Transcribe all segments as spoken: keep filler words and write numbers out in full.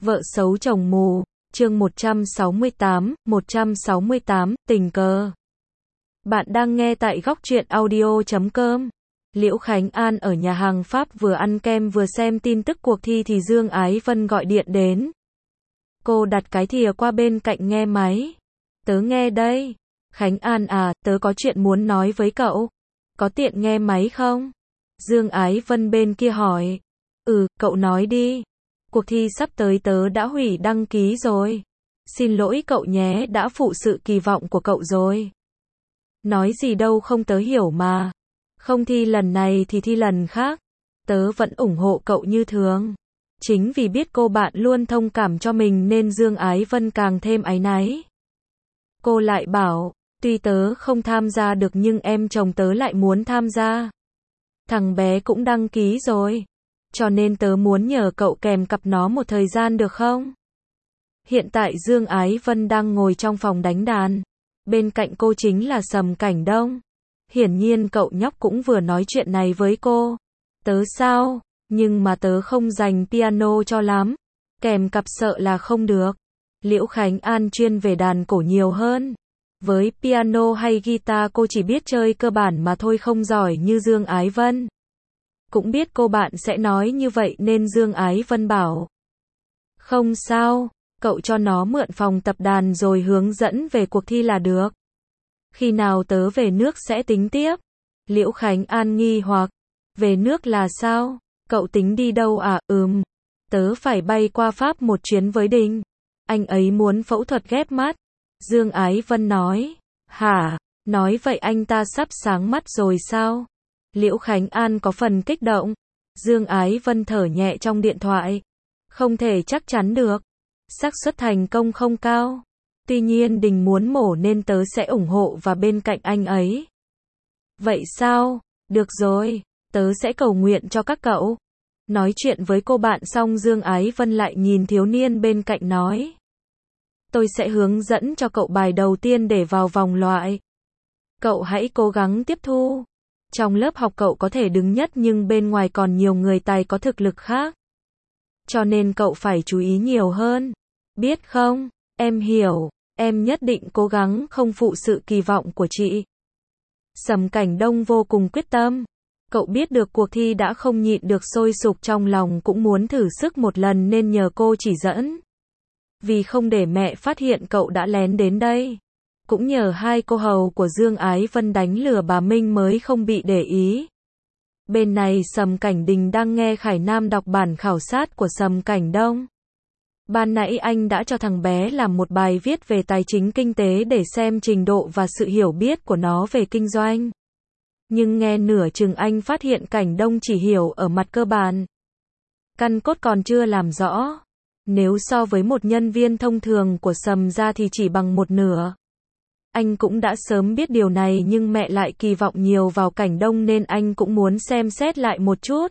Vợ xấu chồng mù, chương một trăm sáu mươi tám, một trăm sáu mươi tám, tình cờ. Bạn đang nghe tại góc truyện audio chấm com. Liễu Khánh An ở nhà hàng Pháp vừa ăn kem vừa xem tin tức cuộc thi thì Dương Ái Vân gọi điện đến. Cô đặt cái thìa qua bên cạnh nghe máy. Tớ nghe đây. Khánh An à, tớ có chuyện muốn nói với cậu. Có tiện nghe máy không? Dương Ái Vân bên kia hỏi. Ừ, cậu nói đi. Cuộc thi sắp tới tớ đã hủy đăng ký rồi. Xin lỗi cậu nhé, đã phụ sự kỳ vọng của cậu rồi. Nói gì đâu không, tớ hiểu mà. Không thi lần này thì thi lần khác. Tớ vẫn ủng hộ cậu như thường. Chính vì biết cô bạn luôn thông cảm cho mình nên Dương Ái Vân càng thêm áy náy. Cô lại bảo, tuy tớ không tham gia được nhưng em chồng tớ lại muốn tham gia. Thằng bé cũng đăng ký rồi. Cho nên tớ muốn nhờ cậu kèm cặp nó một thời gian được không? Hiện tại Dương Ái Vân đang ngồi trong phòng đánh đàn. Bên cạnh cô chính là Sầm Cảnh Đông. Hiển nhiên cậu nhóc cũng vừa nói chuyện này với cô. Tớ sao? Nhưng mà tớ không dành piano cho lắm. Kèm cặp sợ là không được. Liễu Khánh An chuyên về đàn cổ nhiều hơn. Với piano hay guitar cô chỉ biết chơi cơ bản mà thôi, không giỏi như Dương Ái Vân. Cũng biết cô bạn sẽ nói như vậy nên Dương Ái Vân bảo. Không sao, cậu cho nó mượn phòng tập đàn rồi hướng dẫn về cuộc thi là được. Khi nào tớ về nước sẽ tính tiếp. Liễu Khánh An nghi hoặc. Về nước là sao? Cậu tính đi đâu à? Ừm. Tớ phải bay qua Pháp một chuyến với Đình. Anh ấy muốn phẫu thuật ghép mắt. Dương Ái Vân nói. Hả? Nói vậy anh ta sắp sáng mắt rồi sao? Liễu Khánh An có phần kích động. Dương Ái Vân thở nhẹ trong điện thoại. Không thể chắc chắn được. Xác suất thành công không cao. Tuy nhiên Đình muốn mổ nên tớ sẽ ủng hộ và bên cạnh anh ấy. Vậy sao? Được rồi, tớ sẽ cầu nguyện cho các cậu. Nói chuyện với cô bạn xong Dương Ái Vân lại nhìn thiếu niên bên cạnh nói. Tôi sẽ hướng dẫn cho cậu bài đầu tiên để vào vòng loại. Cậu hãy cố gắng tiếp thu. Trong lớp học cậu có thể đứng nhất nhưng bên ngoài còn nhiều người tài có thực lực khác. Cho nên cậu phải chú ý nhiều hơn. Biết không? Em hiểu. Em nhất định cố gắng không phụ sự kỳ vọng của chị. Sầm Cảnh Đông vô cùng quyết tâm. Cậu biết được cuộc thi đã không nhịn được sôi sục trong lòng cũng muốn thử sức một lần nên nhờ cô chỉ dẫn. Vì không để mẹ phát hiện cậu đã lén đến đây. Cũng nhờ hai cô hầu của Dương Ái Vân đánh lừa bà Minh mới không bị để ý. Bên này Sầm Cảnh Đình đang nghe Khải Nam đọc bản khảo sát của Sầm Cảnh Đông. Ban nãy anh đã cho thằng bé làm một bài viết về tài chính kinh tế để xem trình độ và sự hiểu biết của nó về kinh doanh. Nhưng nghe nửa chừng anh phát hiện Cảnh Đông chỉ hiểu ở mặt cơ bản. Căn cốt còn chưa làm rõ. Nếu so với một nhân viên thông thường của Sầm gia thì chỉ bằng một nửa. Anh cũng đã sớm biết điều này nhưng mẹ lại kỳ vọng nhiều vào Cảnh Đông nên anh cũng muốn xem xét lại một chút.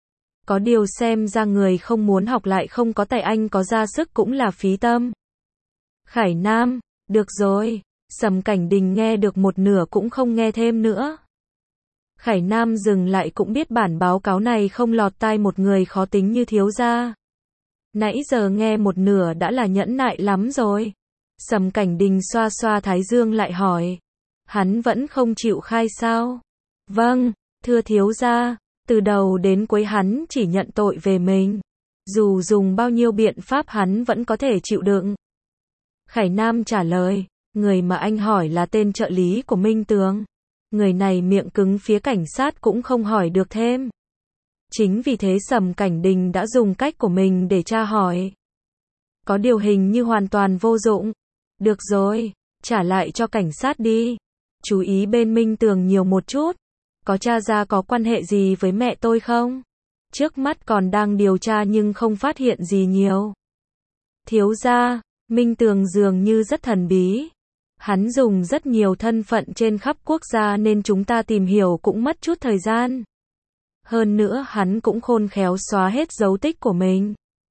Có điều xem ra người không muốn học lại không có tài, anh có ra sức cũng là phí tâm. Khải Nam, được rồi. Sầm Cảnh Đình nghe được một nửa cũng không nghe thêm nữa. Khải Nam dừng lại cũng biết bản báo cáo này không lọt tai một người khó tính như thiếu gia. Nãy giờ nghe một nửa đã là nhẫn nại lắm rồi. Sầm Cảnh Đình xoa xoa thái dương lại hỏi. Hắn vẫn không chịu khai sao? Vâng, thưa thiếu gia, từ đầu đến cuối hắn chỉ nhận tội về mình. Dù dùng bao nhiêu biện pháp hắn vẫn có thể chịu đựng. Khải Nam trả lời, người mà anh hỏi là tên trợ lý của Minh Tường. Người này miệng cứng, phía cảnh sát cũng không hỏi được thêm. Chính vì thế Sầm Cảnh Đình đã dùng cách của mình để tra hỏi. Có điều hình như hoàn toàn vô dụng. Được rồi, trả lại cho cảnh sát đi. Chú ý bên Minh Tường nhiều một chút. Có tra ra có quan hệ gì với mẹ tôi không? Trước mắt còn đang điều tra nhưng không phát hiện gì nhiều. Thiếu gia, Minh Tường dường như rất thần bí. Hắn dùng rất nhiều thân phận trên khắp quốc gia nên chúng ta tìm hiểu cũng mất chút thời gian. Hơn nữa hắn cũng khôn khéo xóa hết dấu tích của mình.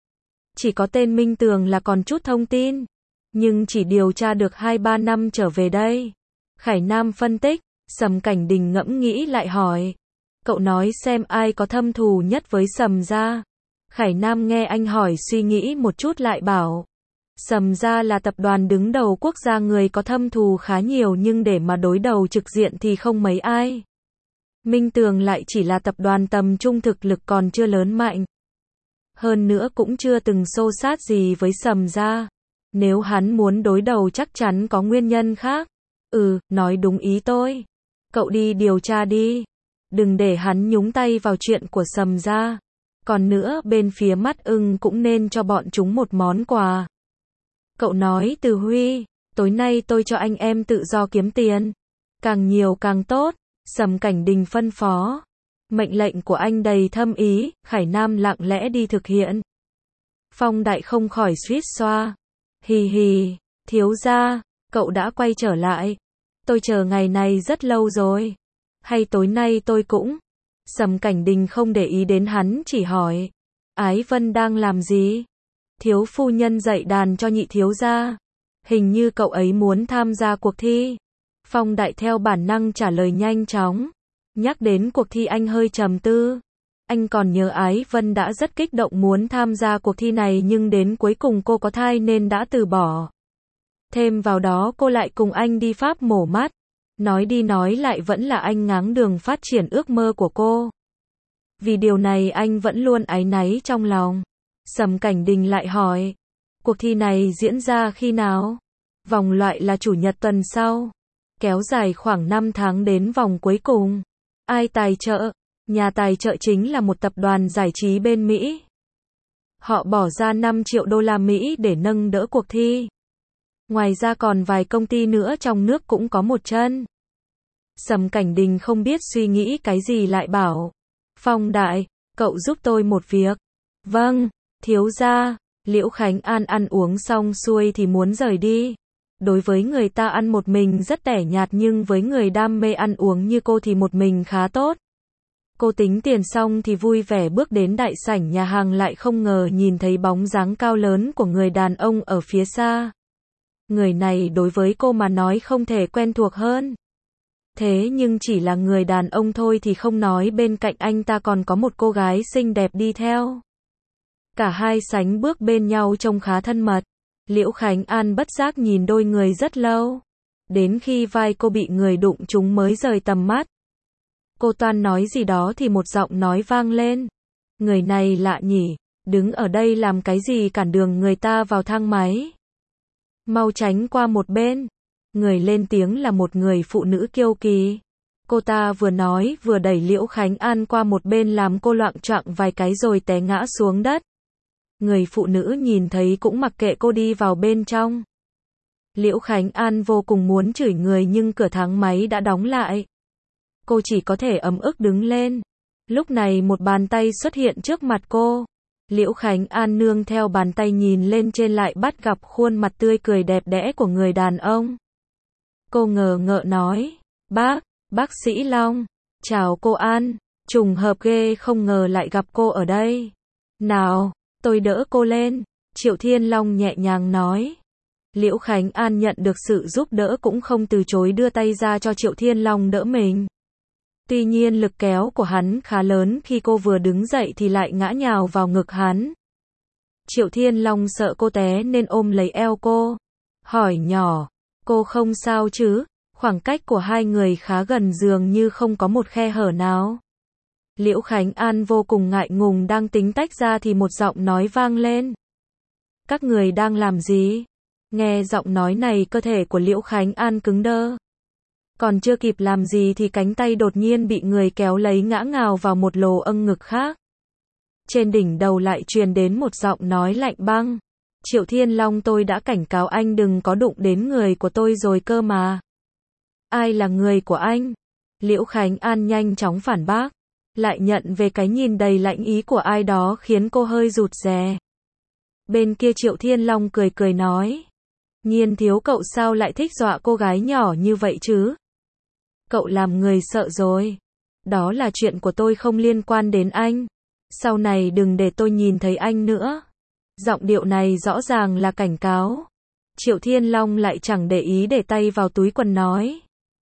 Chỉ có tên Minh Tường là còn chút thông tin. Nhưng chỉ điều tra được hai ba năm trở về đây. Khải Nam phân tích. Sầm Cảnh Đình ngẫm nghĩ lại hỏi. Cậu nói xem ai có thâm thù nhất với Sầm gia? Khải Nam nghe anh hỏi suy nghĩ một chút lại bảo. Sầm gia là tập đoàn đứng đầu quốc gia, người có thâm thù khá nhiều nhưng để mà đối đầu trực diện thì không mấy ai. Minh Tường lại chỉ là tập đoàn tầm trung, thực lực còn chưa lớn mạnh. Hơn nữa cũng chưa từng xô sát gì với Sầm gia. Nếu hắn muốn đối đầu chắc chắn có nguyên nhân khác. Ừ, nói đúng ý tôi. Cậu đi điều tra đi. Đừng để hắn nhúng tay vào chuyện của Sầm gia. Còn nữa, bên phía Mắt Ưng cũng nên cho bọn chúng một món quà. Cậu nói Từ Huy, tối nay tôi cho anh em tự do kiếm tiền. Càng nhiều càng tốt, Sầm Cảnh Đình phân phó. Mệnh lệnh của anh đầy thâm ý, Khải Nam lặng lẽ đi thực hiện. Phong Đại không khỏi suýt xoa. Hì hì, thiếu gia, cậu đã quay trở lại. Tôi chờ ngày này rất lâu rồi. Hay tối nay tôi cũng. Sầm Cảnh Đình không để ý đến hắn, chỉ hỏi. Ái Vân đang làm gì? Thiếu phu nhân dạy đàn cho nhị thiếu gia. Hình như cậu ấy muốn tham gia cuộc thi. Phong Đại theo bản năng trả lời nhanh chóng. Nhắc đến cuộc thi anh hơi trầm tư. Anh còn nhớ Ái Vân đã rất kích động muốn tham gia cuộc thi này nhưng đến cuối cùng cô có thai nên đã từ bỏ. Thêm vào đó cô lại cùng anh đi Pháp mổ mắt. Nói đi nói lại vẫn là anh ngáng đường phát triển ước mơ của cô. Vì điều này anh vẫn luôn áy náy trong lòng. Sầm Cảnh Đình lại hỏi. Cuộc thi này diễn ra khi nào? Vòng loại là chủ nhật tuần sau. Kéo dài khoảng năm tháng đến vòng cuối cùng. Ai tài trợ? Nhà tài trợ chính là một tập đoàn giải trí bên Mỹ. Họ bỏ ra năm triệu đô la Mỹ để nâng đỡ cuộc thi. Ngoài ra còn vài công ty nữa trong nước cũng có một chân. Sầm Cảnh Đình không biết suy nghĩ cái gì lại bảo. Phong Đại, cậu giúp tôi một việc. Vâng, thiếu gia. Liễu Khánh An ăn uống xong xuôi thì muốn rời đi. Đối với người ta ăn một mình rất tẻ nhạt nhưng với người đam mê ăn uống như cô thì một mình khá tốt. Cô tính tiền xong thì vui vẻ bước đến đại sảnh nhà hàng, lại không ngờ nhìn thấy bóng dáng cao lớn của người đàn ông ở phía xa. Người này đối với cô mà nói không thể quen thuộc hơn. Thế nhưng chỉ là người đàn ông thôi thì không nói, bên cạnh anh ta còn có một cô gái xinh đẹp đi theo. Cả hai sánh bước bên nhau trông khá thân mật. Liễu Khánh An bất giác nhìn đôi người rất lâu. Đến khi vai cô bị người đụng trúng mới rời tầm mắt. Cô toan nói gì đó thì một giọng nói vang lên. Người này lạ nhỉ, đứng ở đây làm cái gì cản đường người ta vào thang máy. Mau tránh qua một bên. Người lên tiếng là một người phụ nữ kiêu kỳ. Cô ta vừa nói vừa đẩy Liễu Khánh An qua một bên làm cô loạng choạng vài cái rồi té ngã xuống đất. Người phụ nữ nhìn thấy cũng mặc kệ cô đi vào bên trong. Liễu Khánh An vô cùng muốn chửi người nhưng cửa thang máy đã đóng lại. Cô chỉ có thể ấm ức đứng lên. Lúc này một bàn tay xuất hiện trước mặt cô. Liễu Khánh An nương theo bàn tay nhìn lên trên lại bắt gặp khuôn mặt tươi cười đẹp đẽ của người đàn ông. Cô ngờ ngợ nói. Bác, bác sĩ Long. Chào cô An. Trùng hợp ghê, không ngờ lại gặp cô ở đây. Nào, tôi đỡ cô lên. Triệu Thiên Long nhẹ nhàng nói. Liễu Khánh An nhận được sự giúp đỡ cũng không từ chối, đưa tay ra cho Triệu Thiên Long đỡ mình. Tuy nhiên lực kéo của hắn khá lớn, khi cô vừa đứng dậy thì lại ngã nhào vào ngực hắn. Triệu Thiên Long sợ cô té nên ôm lấy eo cô. Hỏi nhỏ, cô không sao chứ? Khoảng cách của hai người khá gần, dường như không có một khe hở nào. Liễu Khánh An vô cùng ngại ngùng đang tính tách ra thì một giọng nói vang lên. Các người đang làm gì? Nghe giọng nói này cơ thể của Liễu Khánh An cứng đơ. Còn chưa kịp làm gì thì cánh tay đột nhiên bị người kéo lấy ngã ngào vào một lồ âng ngực khác. Trên đỉnh đầu lại truyền đến một giọng nói lạnh băng. Triệu Thiên Long, tôi đã cảnh cáo anh đừng có đụng đến người của tôi rồi cơ mà. Ai là người của anh? Liễu Khánh An nhanh chóng phản bác. Lại nhận về cái nhìn đầy lạnh ý của ai đó khiến cô hơi rụt rè. Bên kia Triệu Thiên Long cười cười nói. Nhiên thiếu, cậu sao lại thích dọa cô gái nhỏ như vậy chứ? Cậu làm người sợ rồi. Đó là chuyện của tôi, không liên quan đến anh. Sau này đừng để tôi nhìn thấy anh nữa. Giọng điệu này rõ ràng là cảnh cáo. Triệu Thiên Long lại chẳng để ý, để tay vào túi quần nói.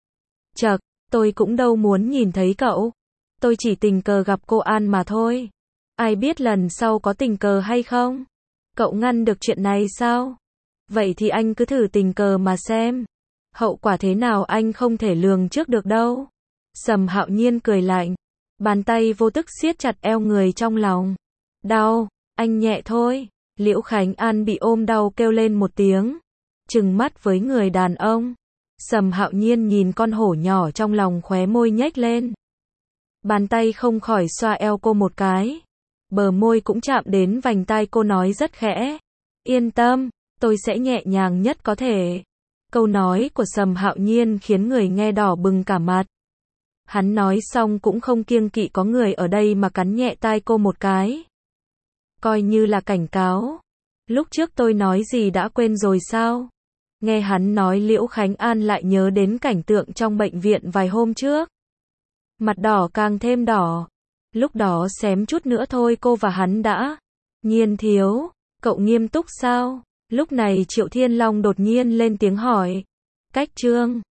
Chậc, tôi cũng đâu muốn nhìn thấy cậu. Tôi chỉ tình cờ gặp cô An mà thôi. Ai biết lần sau có tình cờ hay không? Cậu ngăn được chuyện này sao? Vậy thì anh cứ thử tình cờ mà xem. Hậu quả thế nào anh không thể lường trước được đâu. Sầm Hạo Nhiên cười lạnh. Bàn tay vô thức siết chặt eo người trong lòng. Đau, anh nhẹ thôi. Liễu Khánh An bị ôm đau kêu lên một tiếng. Trừng mắt với người đàn ông. Sầm Hạo Nhiên nhìn con hổ nhỏ trong lòng, khóe môi nhếch lên. Bàn tay không khỏi xoa eo cô một cái. Bờ môi cũng chạm đến vành tai cô, nói rất khẽ. Yên tâm, tôi sẽ nhẹ nhàng nhất có thể. Câu nói của Sầm Hạo Nhiên khiến người nghe đỏ bừng cả mặt. Hắn nói xong cũng không kiêng kỵ có người ở đây mà cắn nhẹ tai cô một cái. Coi như là cảnh cáo. Lúc trước tôi nói gì đã quên rồi sao? Nghe hắn nói, Liễu Khánh An lại nhớ đến cảnh tượng trong bệnh viện vài hôm trước. Mặt đỏ càng thêm đỏ. Lúc đó xém chút nữa thôi cô và hắn đã. Nhiên thiếu, cậu nghiêm túc sao? Lúc này Triệu Thiên Long đột nhiên lên tiếng hỏi. Cách Trương